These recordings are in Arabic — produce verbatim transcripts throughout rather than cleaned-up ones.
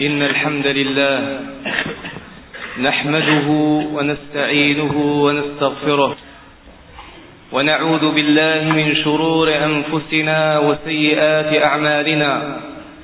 إن الحمد لله نحمده ونستعينه ونستغفره ونعوذ بالله من شرور أنفسنا وسيئات أعمالنا.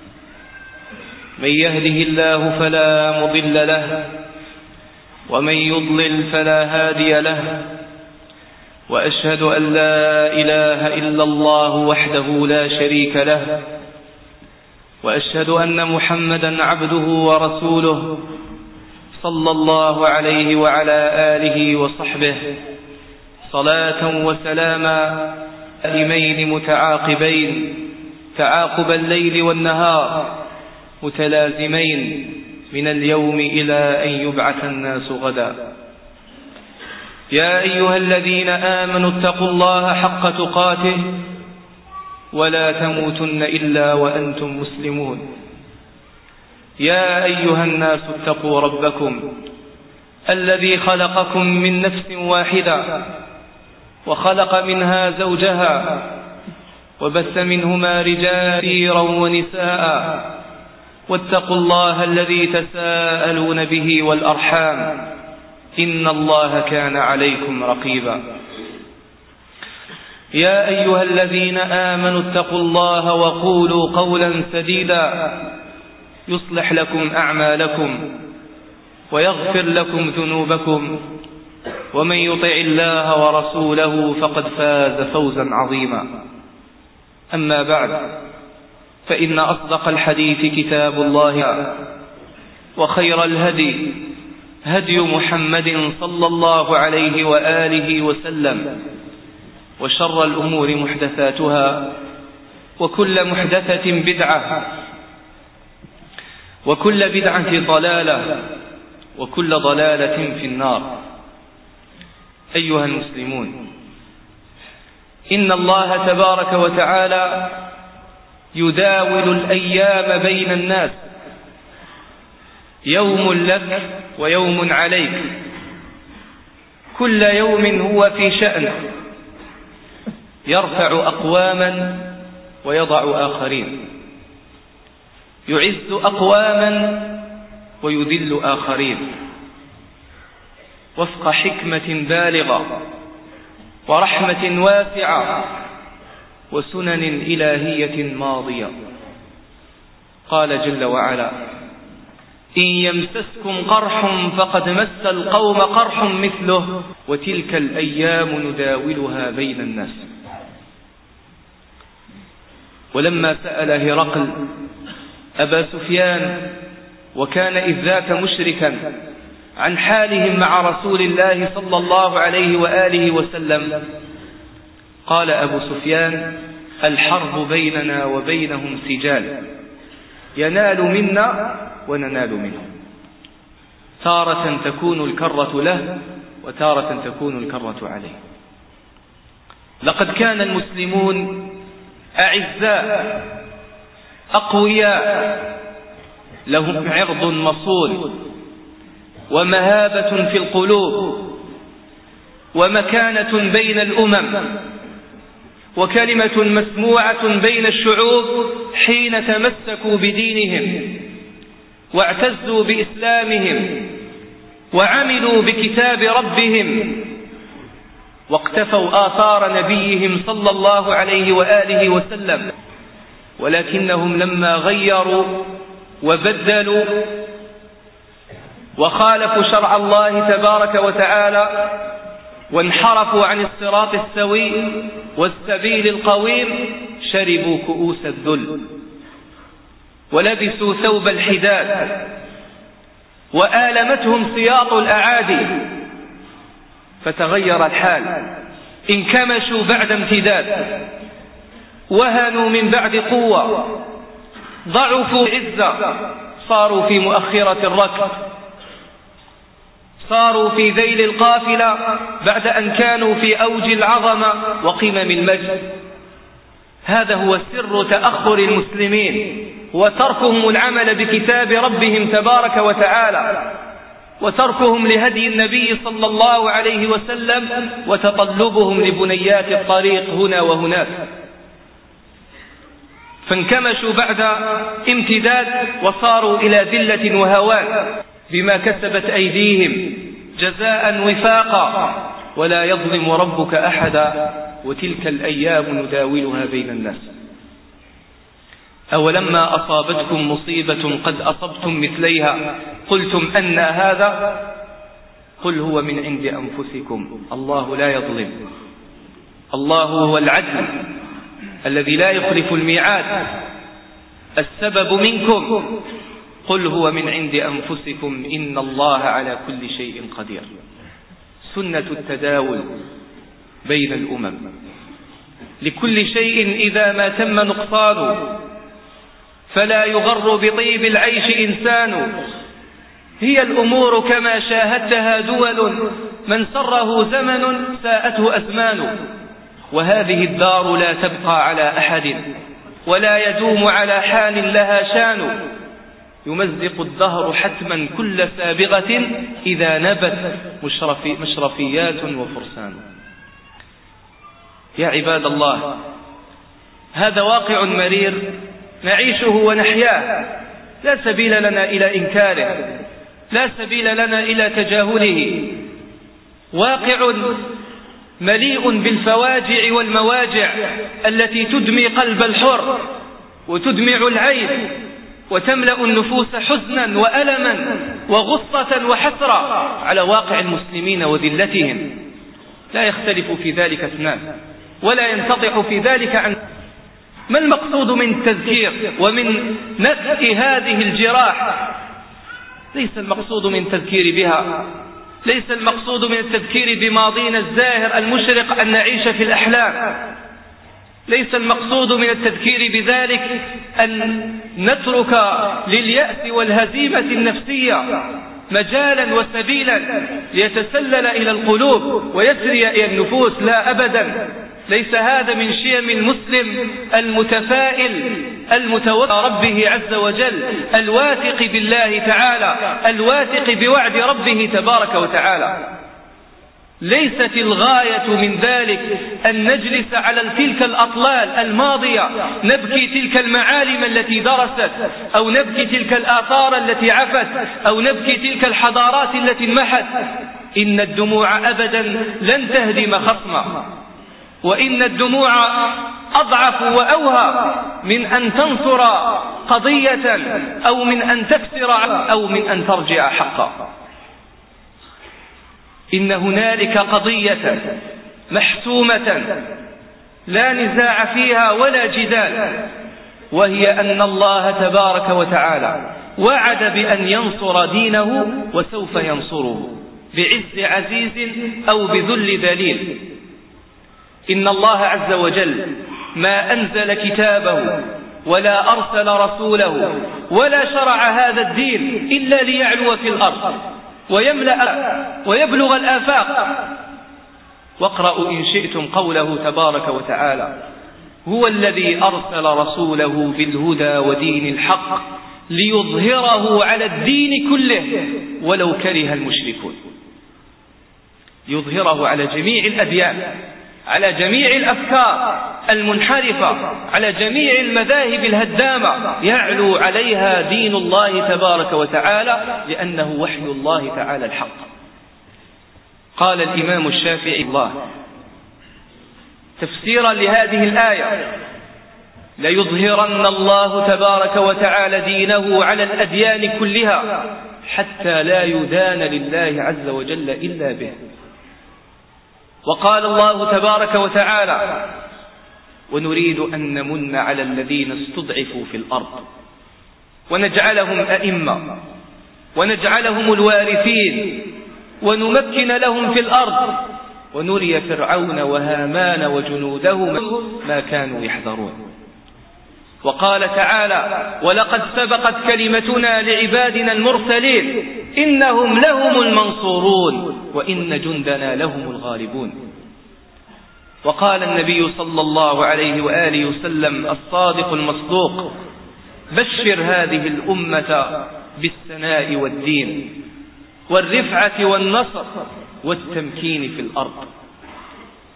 من يهده الله فلا مضل له ومن يضلل فلا هادي له، وأشهد أن لا إله إلا الله وحده لا شريك له، وأشهد أن محمدا عبده ورسوله صلى الله عليه وعلى آله وصحبه صلاة وسلاما دائمين متعاقبين تعاقب الليل والنهار متلازمين من اليوم إلى أن يبعث الناس غدا. يا أيها الذين آمنوا اتقوا الله حق تقاته ولا تموتن إلا وأنتم مسلمون. يا أيها الناس اتقوا ربكم الذي خلقكم من نفس واحدة وخلق منها زوجها وبث منهما رجالا كثيرا ونساء، واتقوا الله الذي تساءلون به والأرحام إن الله كان عليكم رقيبا. يا أيها الذين آمنوا اتقوا الله وقولوا قولا سديدا يصلح لكم أعمالكم ويغفر لكم ذنوبكم، ومن يطع الله ورسوله فقد فاز فوزا عظيما. أما بعد، فإن أصدق الحديث كتاب الله، وخير الهدي هدي محمد صلى الله عليه وآله وسلم، وشر الأمور محدثاتها، وكل محدثة بدعة، وكل بدعة ضلالة، وكل ضلالة في النار. أيها المسلمون، إن الله تبارك وتعالى يداول الأيام بين الناس، يوم لك ويوم عليك، كل يوم هو في شأن، يرفع أقواما ويضع آخرين، يعز أقواما ويذل آخرين، وفق حكمة بالغة ورحمة واسعة وسنن إلهية ماضية. قال جل وعلا: إن يمسسكم قرح فقد مس القوم قرح مثله وتلك الأيام نداولها بين الناس. ولما سأل هرقل أبا سفيان، وكان إذ ذاك مشركا، عن حالهم مع رسول الله صلى الله عليه وآله وسلم، قال أبو سفيان: الحرب بيننا وبينهم سجال، ينال منا وننال منه، تارة تكون الكرة له وتارة تكون الكرة عليه. لقد كان المسلمون أعزاء أقوياء، لهم عرض مصون ومهابة في القلوب ومكانة بين الأمم وكلمة مسموعة بين الشعوب حين تمسكوا بدينهم واعتزوا بإسلامهم وعملوا بكتاب ربهم واقتفوا آثار نبيهم صلى الله عليه وآله وسلم. ولكنهم لما غيروا وبدلوا وخالفوا شرع الله تبارك وتعالى وانحرفوا عن الصراط السوي والسبيل القويم، شربوا كؤوس الذل ولبسوا ثوب الحداد، وآلمتهم سياط الأعادي، فتغير الحال، انكمشوا بعد امتداد، وهنوا من بعد قوة، ضعفوا عزة، صاروا في مؤخرة الركب، صاروا في ذيل القافلة بعد أن كانوا في أوج العظمة وقمم المجد. هذا هو سر تأخر المسلمين وتركهم العمل بكتاب ربهم تبارك وتعالى، وتركهم لهدي النبي صلى الله عليه وسلم، وتطلبهم لبنيات الطريق هنا وهناك. فانكمشوا بعد امتداد وصاروا إلى ذلة وهوان بما كسبت أيديهم جزاء وفاقا، ولا يظلم ربك أحدا وتلك الأيام نداولها بين الناس. أولما أصابتكم مصيبة قد أصبتم مثليها قلتم أن هذا قل هو من عند أنفسكم الله لا يظلم، الله هو العدل الذي لا يخلف الميعاد، السبب منكم قل هو من عند أنفسكم إن الله على كل شيء قدير. سنة التداول بين الأمم، لكل شيء إذا ما تم نقصانه فلا يغر بطيب العيش إنسان، هي الأمور كما شاهدتها دول، من سره زمن ساءته أزمان، وهذه الدار لا تبقى على أحد ولا يدوم على حال لها شان، يمزق الدهر حتما كل سابغة إذا نبت مشرفي مشرفيات وفرسان. يا عباد الله، هذا واقع مرير نعيشه ونحياه، لا سبيل لنا إلى إنكاره، لا سبيل لنا إلى تجاهله، واقع مليء بالفواجع والمواجع التي تدمي قلب الحر وتدمع العين وتملأ النفوس حزنا وألما وغصة وحسرة على واقع المسلمين وذلتهم. لا يختلف في ذلك اثنان ولا ينتطح في ذلك عن. ما المقصود من التذكير ومن نسء هذه الجراح؟ ليس المقصود من التذكير بها، ليس المقصود من التذكير بماضينا الزاهر المشرق أن نعيش في الأحلام، ليس المقصود من التذكير بذلك أن نترك لليأس والهزيمة النفسية مجالا وسبيلا ليتسلل إلى القلوب ويسري إلى النفوس، لا أبدا، ليس هذا من شيم المسلم المتفائل المتوكل ربه عز وجل الواثق بالله تعالى الواثق بوعد ربه تبارك وتعالى. ليست الغاية من ذلك أن نجلس على تلك الأطلال الماضية نبكي تلك المعالم التي درست، أو نبكي تلك الآثار التي عفت، أو نبكي تلك الحضارات التي انمحت. إن الدموع أبدا لن تهدم خصما، وإن الدموع أضعف وأوهى من أن تنصر قضية أو من أن تكسر أو من أن ترجع حقا. إن هنالك قضية محسومة لا نزاع فيها ولا جدال، وهي أن الله تبارك وتعالى وعد بأن ينصر دينه وسوف ينصره بعز عزيز أو بذل ذليل. إن الله عز وجل ما أنزل كتابه ولا أرسل رسوله ولا شرع هذا الدين إلا ليعلو في الأرض ويملأ ويبلغ الآفاق. واقرأوا إن شئتم قوله تبارك وتعالى: هو الذي أرسل رسوله بالهدى ودين الحق ليظهره على الدين كله ولو كره المشركون. يظهره على جميع الأديان، على جميع الأفكار المنحرفة، على جميع المذاهب الهدامة، يعلو عليها دين الله تبارك وتعالى لأنه وحي الله تعالى الحق. قال الإمام الشافعي الله تفسيرا لهذه الآية: ليظهرن الله تبارك وتعالى دينه على الأديان كلها حتى لا يدان لله عز وجل إلا به. وقال الله تبارك وتعالى: ونريد أن نمن على الذين استضعفوا في الأرض ونجعلهم أئمة ونجعلهم الوارثين ونمكن لهم في الأرض ونري فرعون وهامان وجنودهما ما كانوا يحذرون. وقال تعالى: ولقد سبقت كلمتنا لعبادنا المرسلين إنهم لهم المنصورون وإن جندنا لهم الغالبون. وقال النبي صلى الله عليه وآله وسلم الصادق المصدوق: بشر هذه الأمة بالثناء والدين والرفعة والنصر والتمكين في الأرض.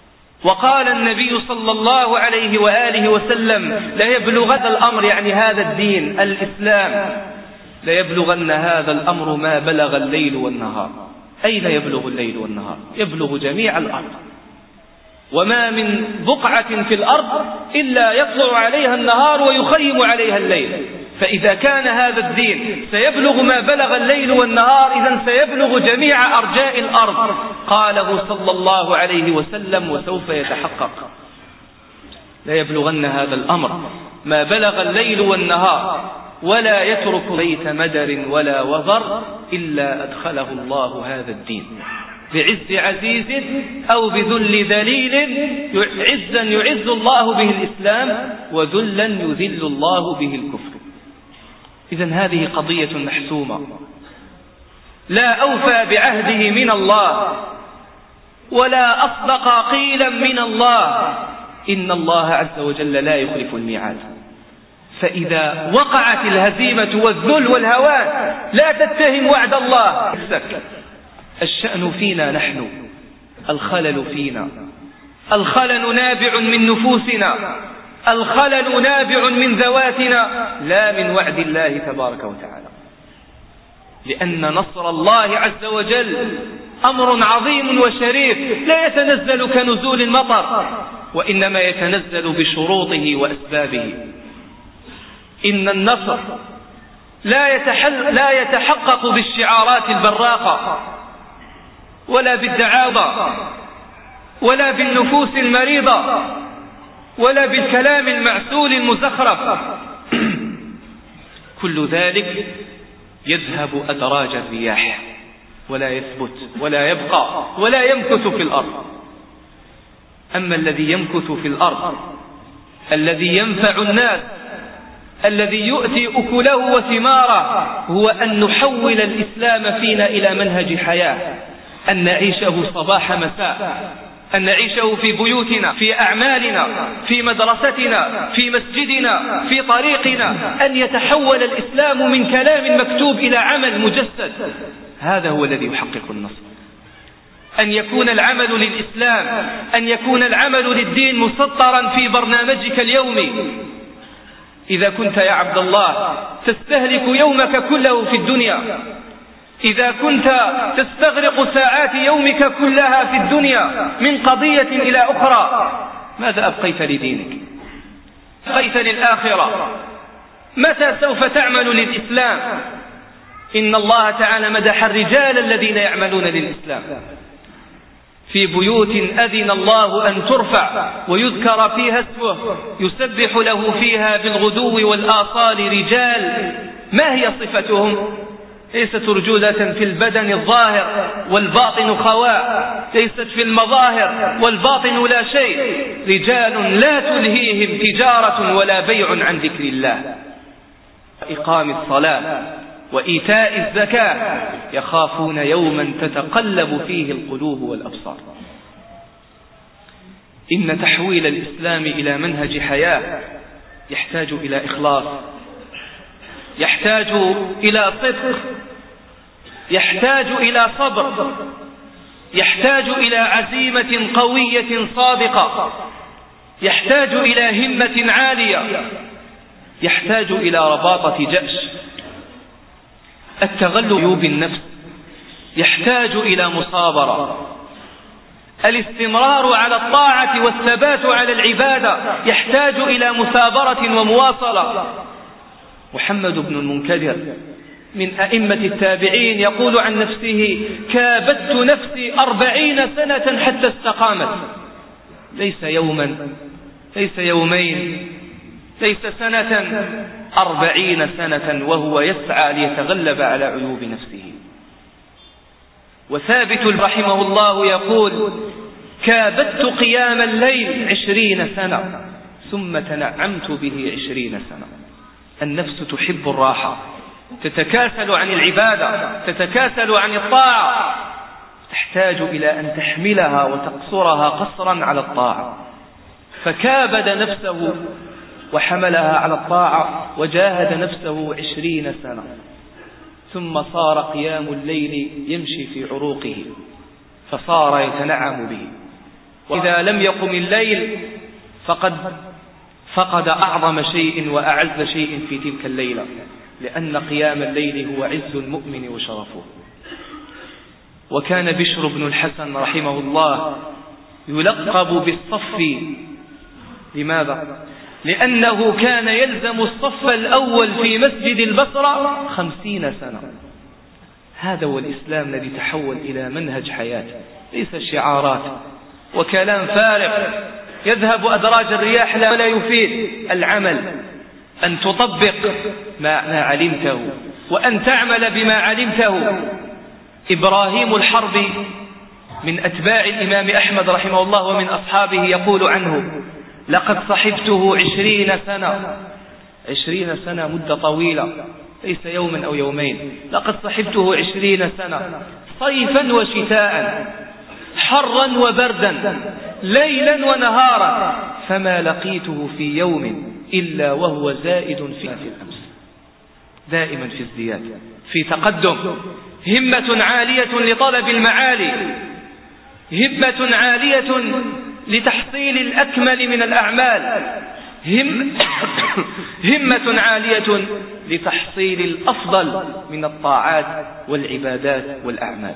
وقال النبي صلى الله عليه وآله وسلم: ليبلغن الأمر، يعني هذا الدين الإسلام، ليبلغن هذا الأمر ما بلغ الليل والنهار. أين يبلغ الليل والنهار؟ يبلغ جميع الأرض، وما من بقعة في الأرض إلا يطلع عليها النهار ويخيم عليها الليل. فإذا كان هذا الدين سيبلغ ما بلغ الليل والنهار، إذن سيبلغ جميع أرجاء الأرض. قاله صلى الله عليه وسلم وسوف يتحقق. لا يبلغن هذا الأمر ما بلغ الليل والنهار، ولا يترك بيت مدر ولا وزر إلا أدخله الله هذا الدين بعز عزيز أو بذل ذليل. عزا يعز الله به الإسلام، وذلا يذل الله به الكفر. إذن هذه قضية محسومة. لا أوفى بعهده من الله ولا أصدق قيلا من الله. إن الله عز وجل لا يخلف الميعاد. فإذا وقعت الهزيمة والذل والهوان لا تتهم وعد الله. الشأن فينا نحن، الخلل فينا. الخلل نابع من نفوسنا، الخلل نابع من ذواتنا، لا من وعد الله تبارك وتعالى. لأن نصر الله عز وجل أمر عظيم وشريف، لا يتنزل كنزول المطر، وإنما يتنزل بشروطه وأسبابه. إن النصر لا يتحل لا يتحقق بالشعارات البراقة، ولا بالدعاوى، ولا بالنفوس المريضة، ولا بالكلام المعسول المزخرف. كل ذلك يذهب أدراج الرياح، ولا يثبت ولا يبقى ولا يمكث في الأرض. أما الذي يمكث في الأرض، الذي ينفع الناس، الذي يؤتي أكله وثماره، هو أن نحول الإسلام فينا إلى منهج حياة، أن نعيشه صباح مساء، أن نعيشه في بيوتنا، في أعمالنا، في مدرستنا، في مسجدنا، في طريقنا، أن يتحول الإسلام من كلام مكتوب إلى عمل مجسد. هذا هو الذي يحقق النصر. أن يكون العمل للإسلام، أن يكون العمل للدين مسطرا في برنامجك اليومي. إذا كنت يا عبد الله تستهلك يومك كله في الدنيا، إذا كنت تستغرق ساعات يومك كلها في الدنيا من قضية إلى أخرى، ماذا أبقيت لدينك؟ أبقيت للآخرة؟ متى سوف تعمل للإسلام؟ إن الله تعالى مدح الرجال الذين يعملون للإسلام في بيوت أذن الله أن ترفع ويذكر فيها اسمه يسبح له فيها بالغدو والآصال رجال. ما هي صفتهم؟ ليست رجولة في البدن الظاهر والباطن خواء، ليست في المظاهر والباطن لا شيء. رجال لا تلهيهم تجارة ولا بيع عن ذكر الله، إقام الصلاة وإيتاء الزكاة، يخافون يوما تتقلب فيه القلوب والأبصار. إن تحويل الإسلام إلى منهج حياة يحتاج إلى إخلاص، يحتاج إلى صدق، يحتاج إلى صبر، يحتاج إلى عزيمة قوية صادقة، يحتاج إلى همة عالية، يحتاج إلى رباطة جأش. التغلب عيوب النفس يحتاج إلى مصابرة. الاستمرار على الطاعة والثبات على العبادة يحتاج إلى مثابرة ومواصلة. محمد بن المنكدر من أئمة التابعين يقول عن نفسه: كابدت نفسي أربعين سنة حتى استقامت. ليس يوما، ليس يومين، ليس سنة، أربعين سنة وهو يسعى ليتغلب على عيوب نفسه. وثابت رحمه الله يقول: كابدت قيام الليل عشرين سنة ثم تنعمت به عشرين سنة. النفس تحب الراحة، تتكاسل عن العبادة، تتكاسل عن الطاعة، تحتاج إلى أن تحملها وتقصرها قصرا على الطاعة. فكابد نفسه وحملها على الطاعة وجاهد نفسه عشرين سنة، ثم صار قيام الليل يمشي في عروقه، فصار يتنعم به. وإذا لم يقم الليل فقد فقد أعظم شيء وأعز شيء في تلك الليلة، لأن قيام الليل هو عز المؤمن وشرفه. وكان بشر بن الحسن رحمه الله يلقب بالصف. لماذا؟ لأنه كان يلزم الصف الأول في مسجد البصرة خمسين سنة. هذا هو الإسلام الذي تحول إلى منهج حياة، ليس شعارات وكلام فارغ يذهب أدراج الرياح لا يفيد. العمل، أن تطبق ما علمته وأن تعمل بما علمته. إبراهيم الحربي من أتباع الإمام أحمد رحمه الله ومن أصحابه يقول عنه: لقد صحبته عشرين سنة. عشرين سنة مدة طويلة، ليس يوما أو يومين. لقد صحبته عشرين سنة صيفا وشتاء، حرا وبردا، ليلا ونهارا، فما لقيته في يوم إلا وهو زائد في الأمس، دائما في ازدياد، في تقدم. همة عالية لطلب المعالي، همة عالية لتحصيل الأكمل من الأعمال، هم همة عالية لتحصيل الأفضل من الطاعات والعبادات والأعمال.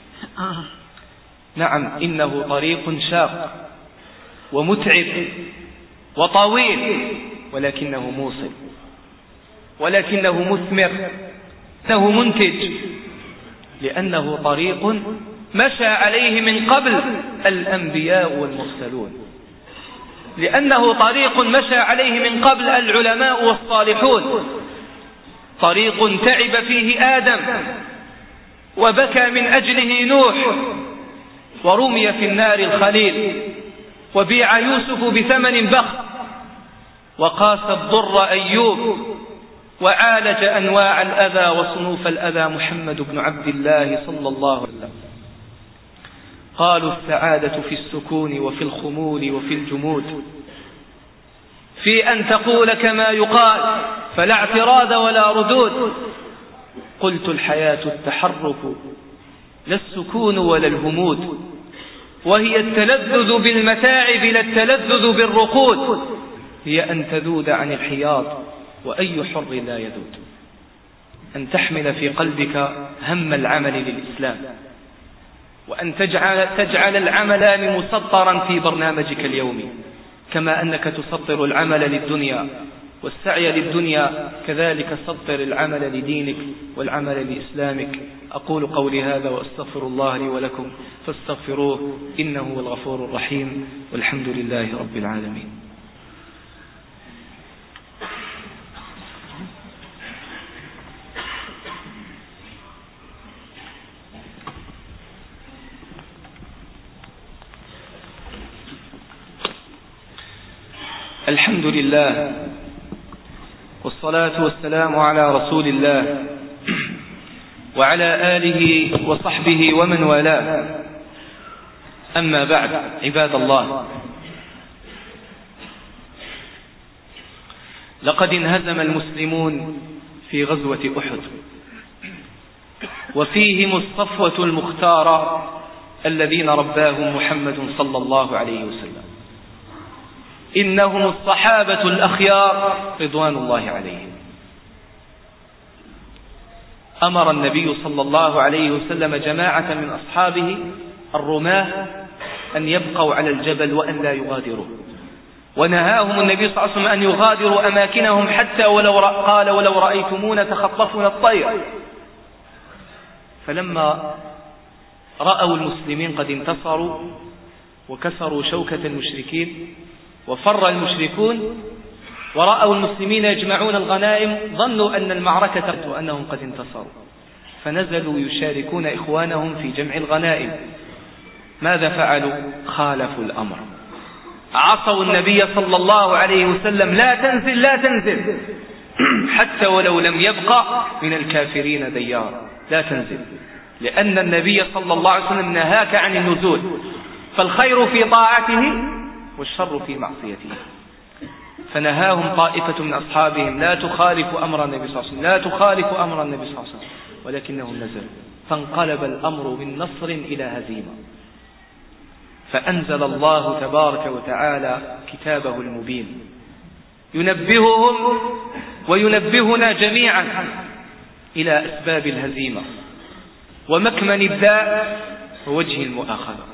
نعم، إنه طريق شاق ومتعب وطويل، ولكنه موصل، ولكنه مثمر، إنه منتج، لأنه طريق مشى عليه من قبل الأنبياء والمرسلون، لأنه طريق مشى عليه من قبل العلماء والصالحون، طريق تعب فيه آدم وبكى من أجله نوح، ورمي في النار الخليل، وبيع يوسف بثمن بخس، وقاس الضر أيوب، وعالج أنواع الأذى وصنوف الأذى محمد بن عبد الله صلى الله عليه وسلم. قالوا: السعادة في السكون وفي الخمول وفي الجمود، في أن تقول كما يقال فلا اعتراض ولا ردود. قلت: الحياة التحرك لا السكون ولا الهمود، وهي التلذذ بالمتاعب لا التلذذ بالرقود، هي أن تذود عن الحياض وأي حر لا يذود، أن تحمل في قلبك هم العمل للإسلام، وأن تجعل, تجعل العمل مسطرا في برنامجك اليومي، كما أنك تسطر العمل للدنيا والسعي للدنيا، كذلك سطر العمل لدينك والعمل لإسلامك. أقول قولي هذا وأستغفر الله لي ولكم فاستغفروه، إنه هو الغفور الرحيم، والحمد لله رب العالمين. الحمد لله والصلاة والسلام على رسول الله وعلى آله وصحبه ومن والاه، أما بعد، عباد الله، لقد انهزم المسلمون في غزوة أحد، وفيهم الصفوة المختارة الذين رباهم محمد صلى الله عليه وسلم. إنهم الصحابة الأخيار رضوان الله عليهم. أمر النبي صلى الله عليه وسلم جماعة من أصحابه الرماة أن يبقوا على الجبل وأن لا يغادروا، ونهاهم النبي صلى الله عليه وسلم أن يغادروا أماكنهم حتى ولو قال: ولو رأيتمونا تخطفنا الطير. فلما رأوا المسلمين قد انتصروا وكسروا شوكة المشركين وفر المشركون، ورأوا المسلمين يجمعون الغنائم، ظنوا أن المعركة وأنهم قد انتصروا، فنزلوا يشاركون إخوانهم في جمع الغنائم. ماذا فعلوا؟ خالفوا الأمر، عصوا النبي صلى الله عليه وسلم: لا تنزل لا تنزل حتى ولو لم يبقى من الكافرين ديار، لا تنزل، لأن النبي صلى الله عليه وسلم نهاك عن النزول، فالخير في طاعته والشر في معصيته. فنهاهم طائفة من أصحابهم: لا تخالف أمر النبي صلى الله عليه وسلم، لا تخالف أمر النبي صلى الله عليه وسلم، ولكنهم نزلوا، فانقلب الأمر من نصر إلى هزيمة. فأنزل الله تبارك وتعالى كتابه المبين ينبههم وينبهنا جميعا إلى أسباب الهزيمة ومكمن الداء ووجه المؤاخذة.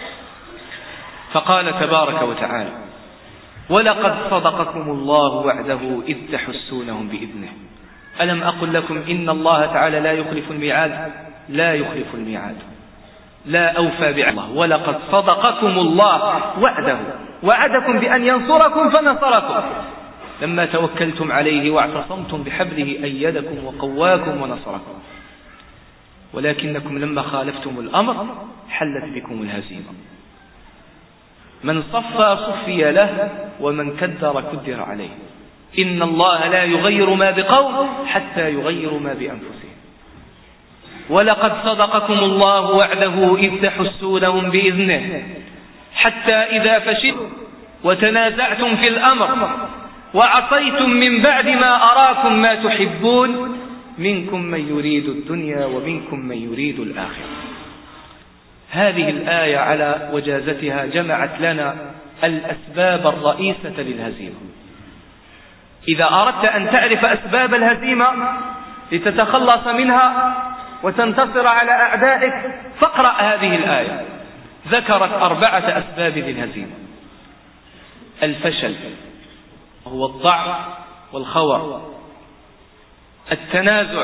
فقال تبارك وتعالى: ولقد صدقكم الله وعده إذ تحسونهم بإذنه. ألم أقل لكم إن الله تعالى لا يخلف الميعاد؟ لا يخلف الميعاد، لا أوفى بعهده الله. ولقد صدقكم الله وعده، وعدكم بأن ينصركم فنصركم لما توكلتم عليه واعتصمتم بحبله أيدكم وقواكم ونصركم، ولكنكم لما خالفتم الأمر حلت بكم الهزيمة. من صفى صفي له ومن كدر كدر عليه. إن الله لا يغير ما بقوم حتى يغيروا ما بأنفسهم. ولقد صدقكم الله وعده إذ تحسونهم بإذنه حتى إذا فشلتم وتنازعتم في الأمر وعصيتم من بعد ما أراكم ما تحبون منكم من يريد الدنيا ومنكم من يريد الآخرة. هذه الآية على وجازتها جمعت لنا الأسباب الرئيسة للهزيمة. إذا أردت أن تعرف أسباب الهزيمة لتتخلص منها وتنتصر على أعدائك فاقرأ هذه الآية. ذكرت أربعة أسباب للهزيمة: الفشل هو الضعف والخور، التنازع،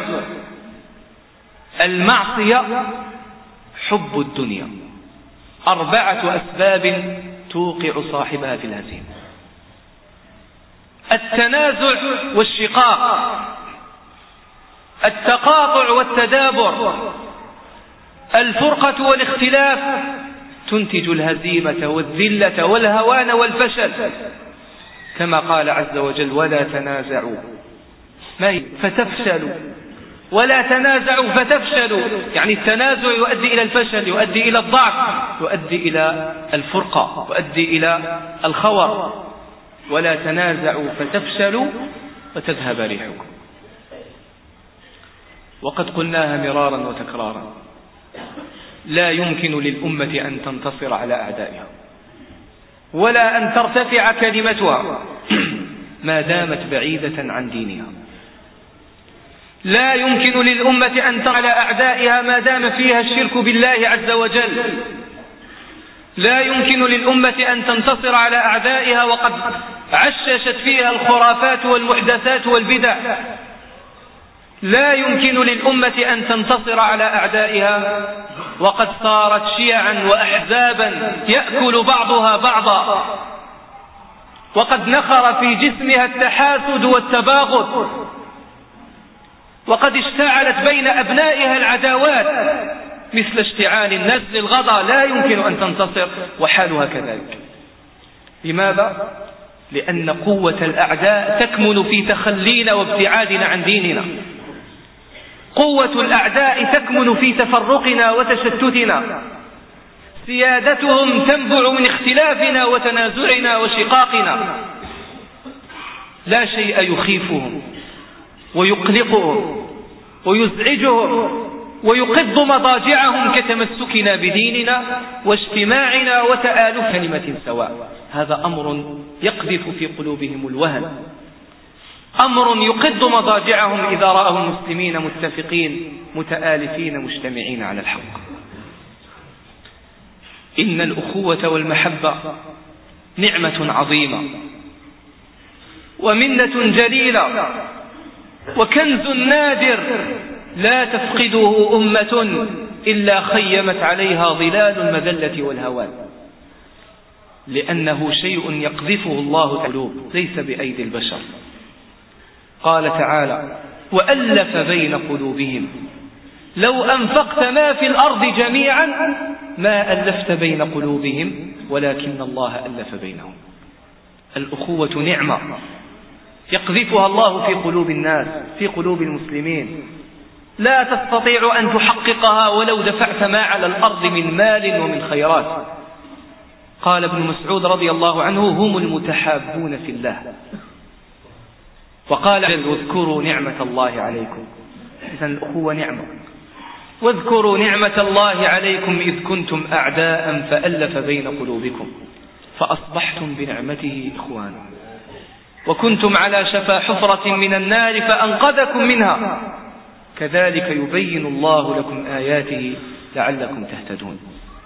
المعصية، حب الدنيا. أربعة أسباب توقع صاحبها في الهزيمة: التنازع والشقاق، التقاطع والتدابر، الفرقة والاختلاف تنتج الهزيمة والذلة والهوان والفشل، كما قال عز وجل: ولا تنازعوا فتفشلوا ولا تنازعوا فتفشلوا. يعني التنازع يؤدي إلى الفشل، يؤدي إلى الضعف، يؤدي إلى الفرقة، يؤدي إلى الخور. ولا تنازعوا فتفشلوا وتذهب ريحكم. وقد قلناها مرارا وتكرارا: لا يمكن للأمة أن تنتصر على أعدائها ولا أن ترتفع كلمتها ما دامت بعيدة عن دينها. لا يمكن للأمة أن تنتصر على أعدائها ما دام فيها الشرك بالله عز وجل. لا يمكن للأمة أن تنتصر على أعدائها وقد عششت فيها الخرافات والمحدثات والبدع. لا يمكن للأمة أن تنتصر على أعدائها وقد صارت شيعا وأحزابا يأكل بعضها بعضا، وقد نخر في جسمها التحاسد والتباغض، وقد اشتعلت بين أبنائها العداوات مثل اشتعال النسل الغضا. لا يمكن أن تنتصر وحالها كذلك. لماذا؟ لأن قوة الأعداء تكمن في تخلينا وابتعادنا عن ديننا. قوة الأعداء تكمن في تفرقنا وتشتتنا. سيادتهم تنبع من اختلافنا وتنازعنا وشقاقنا. لا شيء يخيفهم ويقلقهم ويزعجهم ويقض مضاجعهم كتمسكنا بديننا واجتماعنا وتآلف كلمة سواء. هذا أمر يقذف في قلوبهم الوهن، أمر يقض مضاجعهم إذا رأوا المسلمين متفقين متآلفين مجتمعين على الحق. إن الأخوة والمحبة نعمة عظيمة ومنة جليلة وكنز نادر لا تفقده أمة إلا خيمت عليها ظلال المذلة والهوان، لأنه شيء يقذفه الله في القلوب ليس بأيدي البشر. قال تعالى: وألف بين قلوبهم لو أنفقت ما في الأرض جميعا ما ألفت بين قلوبهم ولكن الله ألف بينهم. الأخوة نعمة يقذفها الله في قلوب الناس، في قلوب المسلمين. لا تستطيع أن تحققها ولو دفعت ما على الأرض من مال ومن خيرات. قال ابن مسعود رضي الله عنه: هم المتحابون في الله. وقال: واذكروا نعمة الله عليكم. إذن الأخوة نعمة واذكروا نعمة الله عليكم إذ كنتم أعداء فألف بين قلوبكم فأصبحتم بنعمته إخوانا وكنتم على شفا حفرة من النار فأنقذكم منها كذلك يبين الله لكم آياته لعلكم تهتدون.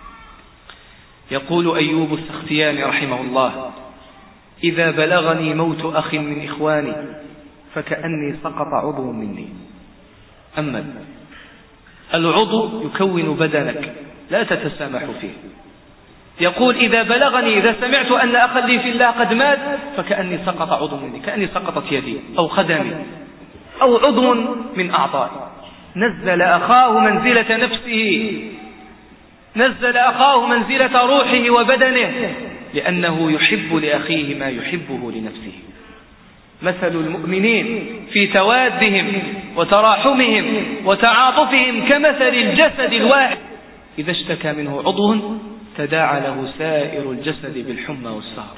يقول أيوب السختياني رحمه الله: إذا بلغني موت أخ من إخواني فكأني سقط عضو مني. أما العضو يكون بدنك لا تتسامح فيه. يقول: إذا بلغني إذا سمعت أن أخا لي في الله قد مات فكأني سقط عضو مني، كأني سقطت يدي أو خدمي أو عضو من أعضائي. نزل أخاه منزلة نفسه، نزل أخاه منزلة روحه وبدنه، لأنه يحب لأخيه ما يحبه لنفسه. مثل المؤمنين في توادهم وتراحمهم وتعاطفهم كمثل الجسد الواحد إذا اشتكى منه عضو تداعى له سائر الجسد بالحمى والسهر.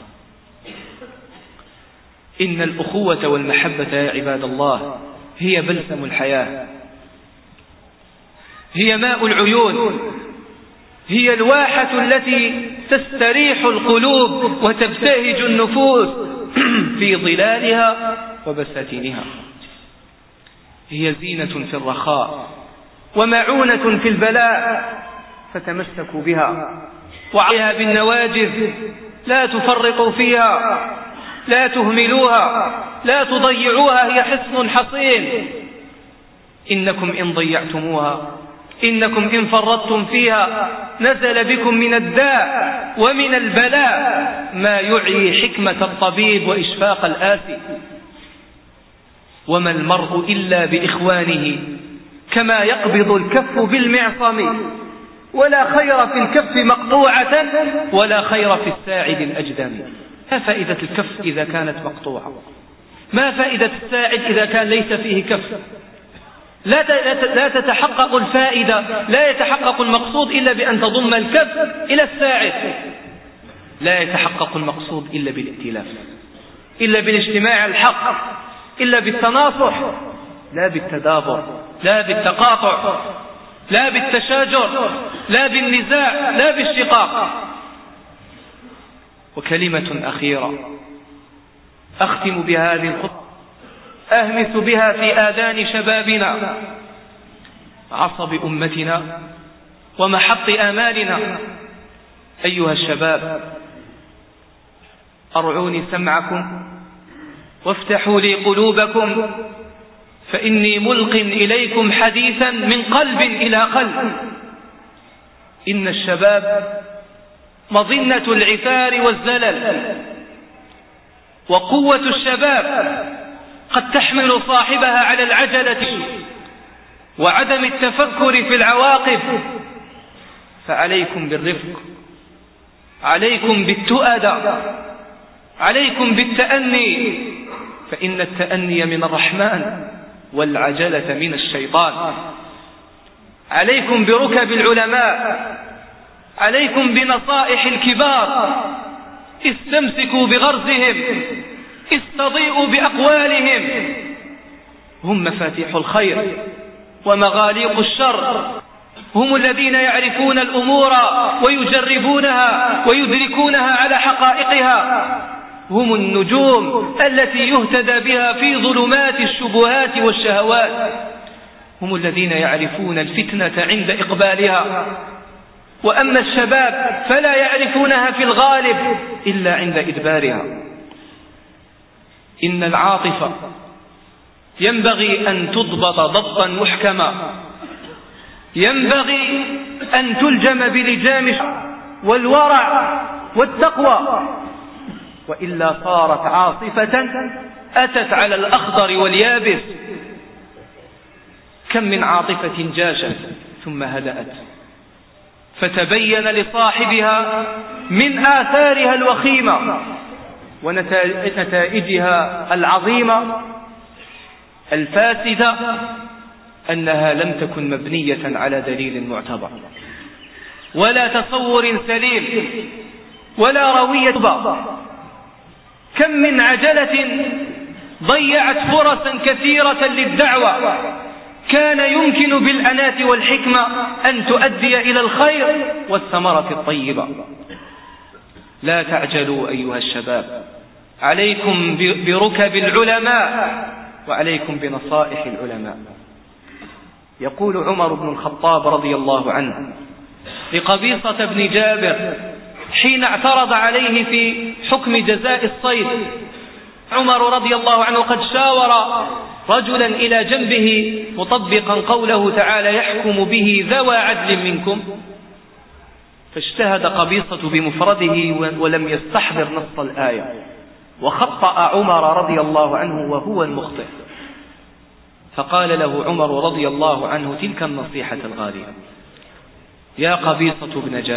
إن الأخوة والمحبة يا عباد الله هي بلسم الحياة، هي ماء العيون، هي الواحة التي تستريح القلوب وتبتهج النفوس في ظلالها وبساتينها. هي زينة في الرخاء ومعونة في البلاء، فتمسكوا بها وعليها بالنواجذ، لا تفرطوا فيها، لا تهملوها، لا تضيعوها، هي حصن حصين. إنكم إن ضيعتموها، إنكم إن فرطتم فيها نزل بكم من الداء ومن البلاء ما يعي حكمة الطبيب وإشفاق الآسي. وما المرء إلا بإخوانه كما يقبض الكف بالمعصم، ولا خير في الكف مقطوعة ولا خير في الساعد الأجدم. ما فائدة الكف إذا كانت مقطوعة؟ ما فائدة الساعد إذا كان ليس فيه كف؟ لا لا تتحقق الفائدة، لا يتحقق المقصود إلا بأن تضم الكف إلى الساعد. لا يتحقق المقصود إلا بالائتلاف، إلا بالاجتماع الحق، إلا بالتناصح، لا بالتدابر، لا بالتقاطع، لا بالتشاجر، لا بالنزاع، لا بالشقاق. وكلمة أخيرة أختم بهذه الخطبة أهمس بها في آذان شبابنا، عصب أمتنا ومحط آمالنا. أيها الشباب، أرعوني سمعكم وافتحوا لي قلوبكم، فإني ملق إليكم حديثا من قلب إلى قلب. إن الشباب مظنة العثار والزلل، وقوة الشباب قد تحمل صاحبها على العجلة وعدم التفكر في العواقب. فعليكم بالرفق، عليكم بالتؤدة، عليكم بالتأني، فإن التأني من الرحمن والعجلة من الشيطان. عليكم بركب العلماء، عليكم بنصائح الكبار، استمسكوا بغرزهم، استضيئوا بأقوالهم. هم مفاتيح الخير ومغاليق الشر، هم الذين يعرفون الأمور ويجربونها ويدركونها على حقائقها، هم النجوم التي يهتدى بها في ظلمات الشبهات والشهوات، هم الذين يعرفون الفتنة عند إقبالها. وأما الشباب فلا يعرفونها في الغالب إلا عند إدبارها. إن العاطفة ينبغي أن تضبط ضبطا محكما، ينبغي أن تلجم بلجام والورع والتقوى، وإلا صارت عاصفة أتت على الأخضر واليابس. كم من عاطفة جاشت ثم هدأت فتبين لصاحبها من آثارها الوخيمة ونتائجها العظيمة الفاسدة أنها لم تكن مبنية على دليل معتبر ولا تصور سليم ولا روية. كم من عجلة ضيعت فرصا كثيرة للدعوة، كان يمكن بالأناة والحكمة أن تؤدي إلى الخير والثمرة الطيبة. لا تعجلوا أيها الشباب، عليكم بركب العلماء وعليكم بنصائح العلماء. يقول عمر بن الخطاب رضي الله عنه لقبيصة بن جابر حين اعترض عليه في حكم جزاء الصيد، عمر رضي الله عنه قد شاور رجلا إلى جنبه مطبقا قوله تعالى يحكم به ذوى عدل منكم، فاجتهد قبيصة بمفرده ولم يستحضر نص الآية، وخطأ عمر رضي الله عنه وهو المخطئ، فقال له عمر رضي الله عنه تلك النصيحة الغالية: يا قبيصة بن جابر